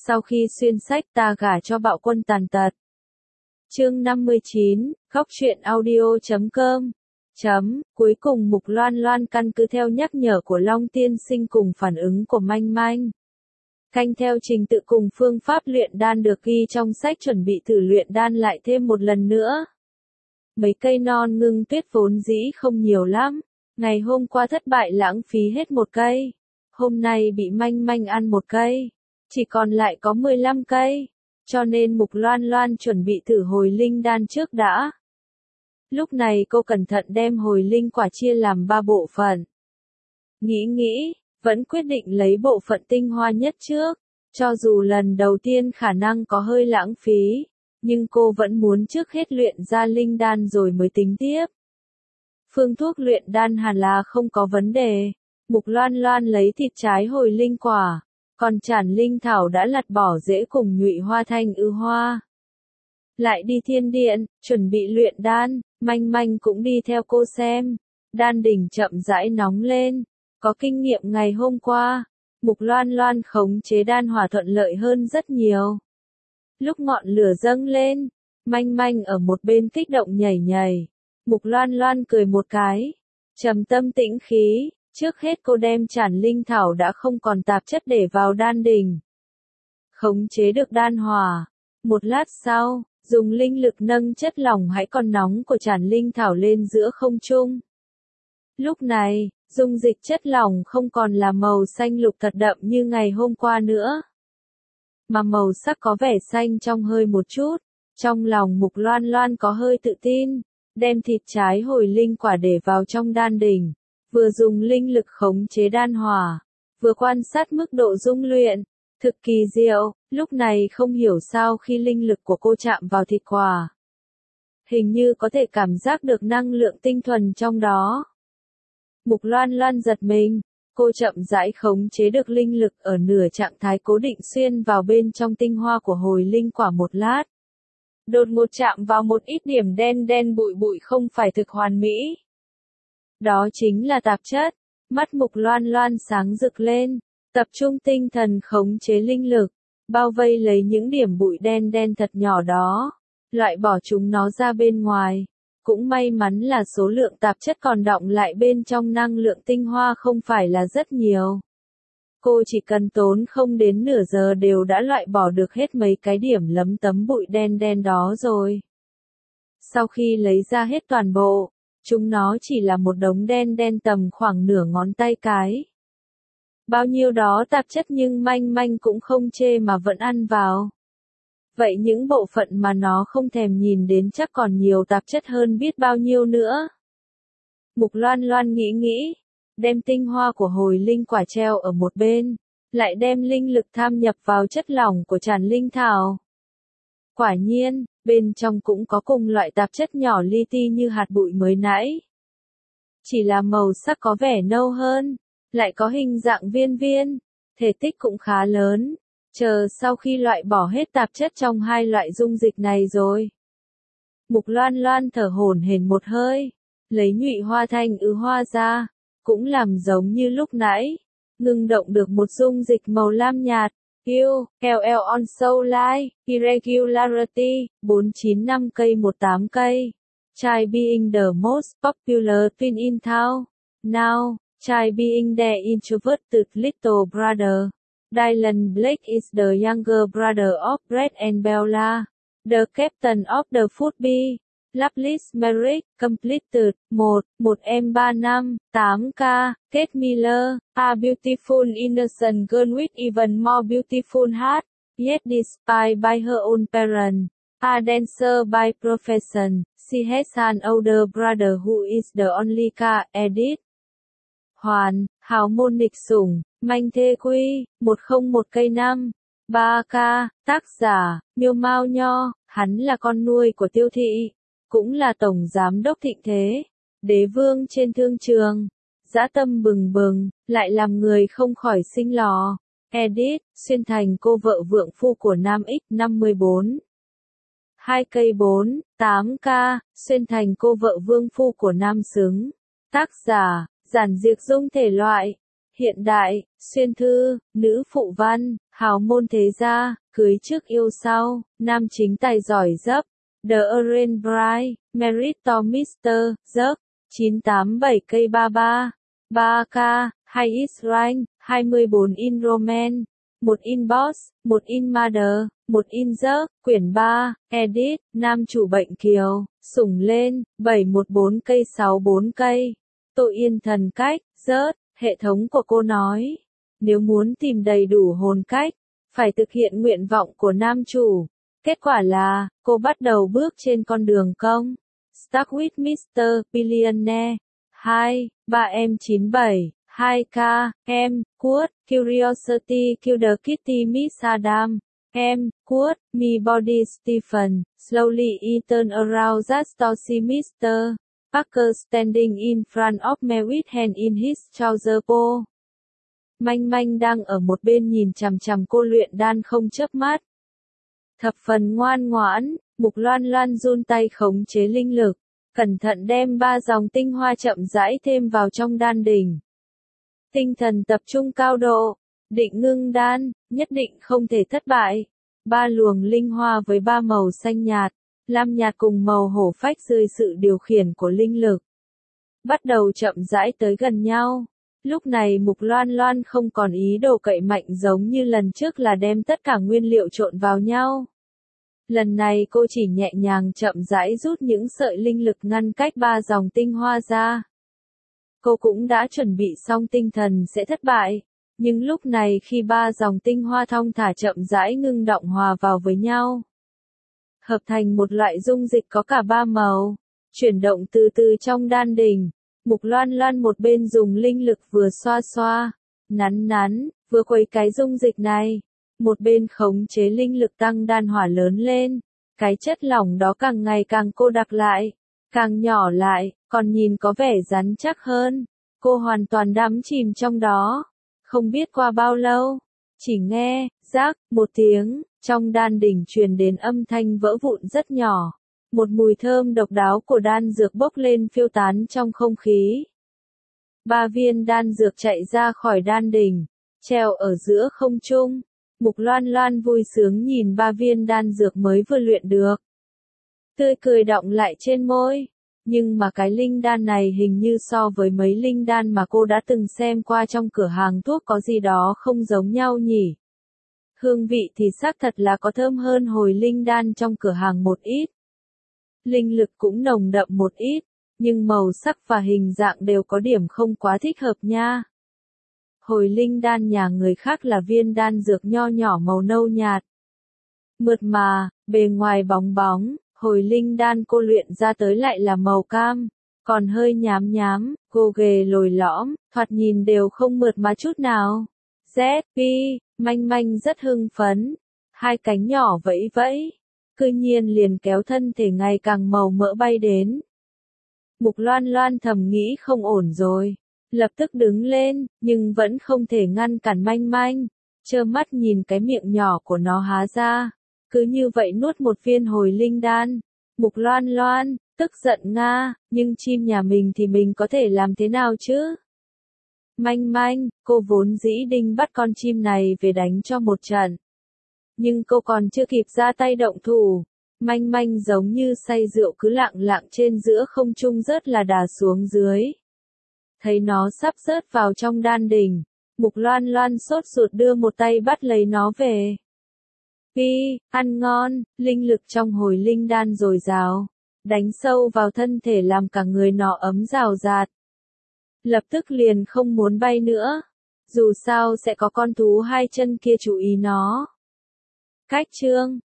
Sau khi xuyên sách ta gả cho bạo quân tàn tật. Chương 59, Góc truyện audio.com. Cuối cùng Mục Loan Loan căn cứ theo nhắc nhở của Long Tiên Sinh cùng phản ứng của Manh Manh. Canh theo trình tự cùng phương pháp luyện đan được ghi trong sách chuẩn bị thử luyện đan lại thêm một lần nữa. Mấy cây non ngưng tuyết vốn dĩ không nhiều lắm. Ngày hôm qua thất bại lãng phí hết một cây. Hôm nay bị Manh Manh ăn một cây. Chỉ còn lại có 15 cây. Cho nên Mục Loan Loan chuẩn bị thử hồi linh đan trước đã. Lúc này cô cẩn thận đem hồi linh quả chia làm 3 bộ phận. Nghĩ, vẫn quyết định lấy bộ phận tinh hoa nhất trước. Cho dù lần đầu tiên khả năng có hơi lãng phí, nhưng cô vẫn muốn trước hết luyện ra linh đan rồi mới tính tiếp. Phương thuốc luyện đan hẳn là không có vấn đề. Mục Loan Loan lấy thịt trái hồi linh quả, còn chản linh thảo đã lặt bỏ rễ cùng nhụy hoa thanh ư hoa. Lại đi thiên điện, chuẩn bị luyện đan, Manh Manh cũng đi theo cô xem. Đan đỉnh chậm rãi nóng lên, có kinh nghiệm ngày hôm qua, Mục Loan Loan khống chế đan hỏa thuận lợi hơn rất nhiều. Lúc ngọn lửa dâng lên, Manh Manh ở một bên kích động nhảy. Mục Loan Loan cười một cái, trầm tâm tĩnh khí, trước hết cô đem chản linh thảo đã không còn tạp chất để vào đan đỉnh. Khống chế được đan hỏa, một lát sau, dùng linh lực nâng chất lỏng hãy còn nóng của chản linh thảo lên giữa không trung. Lúc này, dung dịch chất lỏng không còn là màu xanh lục thật đậm như ngày hôm qua nữa, mà màu sắc có vẻ xanh trong hơi một chút. Trong lòng Mục Loan Loan có hơi tự tin, đem thịt trái hồi linh quả để vào trong đan đỉnh, vừa dùng linh lực khống chế đan hỏa, vừa quan sát mức độ dung luyện, thực kỳ diệu. Lúc này không hiểu sao khi linh lực của cô chạm vào thịt quả, hình như có thể cảm giác được năng lượng tinh thuần trong đó. Mục Loan Loan giật mình, cô chậm rãi khống chế được linh lực ở nửa trạng thái cố định xuyên vào bên trong tinh hoa của hồi linh quả một lát. Đột ngột chạm vào một ít điểm đen bụi không phải thực hoàn mỹ. Đó chính là tạp chất. Mắt Mục Loan Loan sáng rực lên, tập trung tinh thần khống chế linh lực, bao vây lấy những điểm bụi đen thật nhỏ đó, loại bỏ chúng nó ra bên ngoài. Cũng may mắn là số lượng tạp chất còn đọng lại bên trong năng lượng tinh hoa không phải là rất nhiều. Cô chỉ cần tốn không đến nửa giờ đều đã loại bỏ được hết mấy cái điểm lấm tấm bụi đen đó rồi. Sau khi lấy ra hết toàn bộ, chúng nó chỉ là một đống đen tầm khoảng nửa ngón tay cái. Bao nhiêu đó tạp chất nhưng Manh Manh cũng không chê mà vẫn ăn vào. Vậy những bộ phận mà nó không thèm nhìn đến chắc còn nhiều tạp chất hơn biết bao nhiêu nữa. Mục Loan Loan nghĩ, đem tinh hoa của hồi linh quả treo ở một bên, lại đem linh lực tham nhập vào chất lỏng của chản linh thảo. Quả nhiên, bên trong cũng có cùng loại tạp chất nhỏ li ti như hạt bụi mới nãy. Chỉ là màu sắc có vẻ nâu hơn, lại có hình dạng viên, thể tích cũng khá lớn. Chờ sau khi loại bỏ hết tạp chất trong hai loại dung dịch này rồi, Mục Loan Loan thở hổn hển một hơi, lấy nhụy hoa thanh ư hoa ra, cũng làm giống như lúc nãy, ngưng động được một dung dịch màu lam nhạt. LL on so light, irregularity, 495 cây 18 cây. Chai being the most popular twin in town. Now, Chai being the introverted little brother. Dylan Blake is the younger brother of Brett and Bella, the captain of the football. Loveless Merrick, completed, 1M35, 8K, Kate Miller, a beautiful innocent girl with even more beautiful heart, yet despised by her own parents. A dancer by profession, she has an older brother who is the only K. Edit. Hoàn, hào môn nghịch sủng, Manh Thê Quy, 101 cây 5, 3K, tác giả, Miêu Mao Nho, hắn là con nuôi của Tiêu Thị, cũng là tổng giám đốc Thịnh Thế, đế vương trên thương trường, dã tâm bừng bừng, lại làm người không khỏi sinh lò. Edit, xuyên thành cô vợ vượng phu của Nam X54. 2 cây 4, 8K, xuyên thành cô vợ vương phu của Nam Xứng. Tác giả, giản diệt dung thể loại. hiện đại, xuyên thư, nữ phụ văn, hào môn thế gia, cưới trước yêu sau, nam chính tài giỏi dấp, The Orange Bride, Married to Mr. Dấp, 987 cây 33, 3K, 2 is rank, 24 in romance, 1 in boss, 1 in mother, 1 in dấp, quyển 3, edit, nam chủ bệnh kiều, sủng lên, 714 cây 64 cây. Tội yên thần cách, rớt, hệ thống của cô nói. Nếu muốn tìm đầy đủ hồn cách, phải thực hiện nguyện vọng của nam chủ. Kết quả là, cô bắt đầu bước trên con đường công. Stuck with Mr. Billionaire. 2, 3M97, 2K, M, Quote, Curiosity Killed Kitty Miss Adam. M, Quote, Me Body Stephen, Slowly he turned around just to see Mr. Parker standing in front of me with hand in his trouser po. Manh Manh đang ở một bên nhìn chằm chằm cô luyện đan không chớp mắt. Thập phần ngoan ngoãn, Mục Loan Loan run tay khống chế linh lực, cẩn thận đem 3 dòng tinh hoa chậm rãi thêm vào trong đan đỉnh. Tinh thần tập trung cao độ, định ngưng đan, nhất định không thể thất bại. 3 luồng linh hoa với 3 màu xanh nhạt, lam nhạt cùng màu hổ phách dưới sự điều khiển của linh lực. Bắt đầu chậm rãi tới gần nhau. Lúc này Mục Loan Loan không còn ý đồ cậy mạnh giống như lần trước là đem tất cả nguyên liệu trộn vào nhau. Lần này cô chỉ nhẹ nhàng chậm rãi rút những sợi linh lực ngăn cách 3 dòng tinh hoa ra. Cô cũng đã chuẩn bị xong tinh thần sẽ thất bại, nhưng lúc này khi 3 dòng tinh hoa thong thả chậm rãi ngưng động hòa vào với nhau, hợp thành một loại dung dịch có cả 3 màu, chuyển động từ từ trong đan đỉnh. Mục Loan Loan một bên dùng linh lực vừa xoa xoa, nắn nắn, vừa khuấy cái dung dịch này, một bên khống chế linh lực tăng đan hỏa lớn lên. Cái chất lỏng đó càng ngày càng cô đặc lại, càng nhỏ lại, còn nhìn có vẻ rắn chắc hơn. Cô hoàn toàn đắm chìm trong đó. Không biết qua bao lâu, chỉ nghe, rác, một tiếng, trong đan đỉnh truyền đến âm thanh vỡ vụn rất nhỏ. Một mùi thơm độc đáo của đan dược bốc lên phiêu tán trong không khí. 3 viên đan dược chạy ra khỏi đan đỉnh, treo ở giữa không trung. Mục Loan Loan vui sướng nhìn 3 viên đan dược mới vừa luyện được. Tươi cười đọng lại trên môi. Nhưng mà cái linh đan này hình như so với mấy linh đan mà cô đã từng xem qua trong cửa hàng thuốc có gì đó không giống nhau nhỉ. Hương vị thì xác thật là có thơm hơn hồi linh đan trong cửa hàng một ít. Linh lực cũng nồng đậm một ít, nhưng màu sắc và hình dạng đều có điểm không quá thích hợp nha. Hồi linh đan nhà người khác là viên đan dược nho nhỏ màu nâu nhạt, mượt mà, bề ngoài bóng bóng, hồi linh đan cô luyện ra tới lại là màu cam, còn hơi nhám nhám, gồ ghề lồi lõm, thoạt nhìn đều không mượt mà chút nào. ZP, Manh Manh rất hưng phấn, 2 cánh nhỏ vẫy vẫy, cư nhiên liền kéo thân thể ngày càng màu mỡ bay đến. Mục Loan Loan thầm nghĩ không ổn rồi, lập tức đứng lên, nhưng vẫn không thể ngăn cản Manh Manh, trơ mắt nhìn cái miệng nhỏ của nó há ra, cứ như vậy nuốt một viên hồi linh đan. Mục Loan Loan, tức giận nga, nhưng chim nhà mình thì mình có thể làm thế nào chứ? Manh Manh, cô vốn dĩ định bắt con chim này về đánh cho một trận. Nhưng cô còn chưa kịp ra tay động thủ. Manh Manh giống như say rượu cứ lặng lặng trên giữa không trung rớt là đà xuống dưới. Thấy nó sắp rớt vào trong đan đỉnh, Mục Loan Loan sốt ruột đưa một tay bắt lấy nó về. Pi, ăn ngon, linh lực trong hồi linh đan dồi dào, đánh sâu vào thân thể làm cả người nó ấm rào rạt. Lập tức liền không muốn bay nữa, dù sao sẽ có con thú 2 chân kia chú ý nó. Cách chương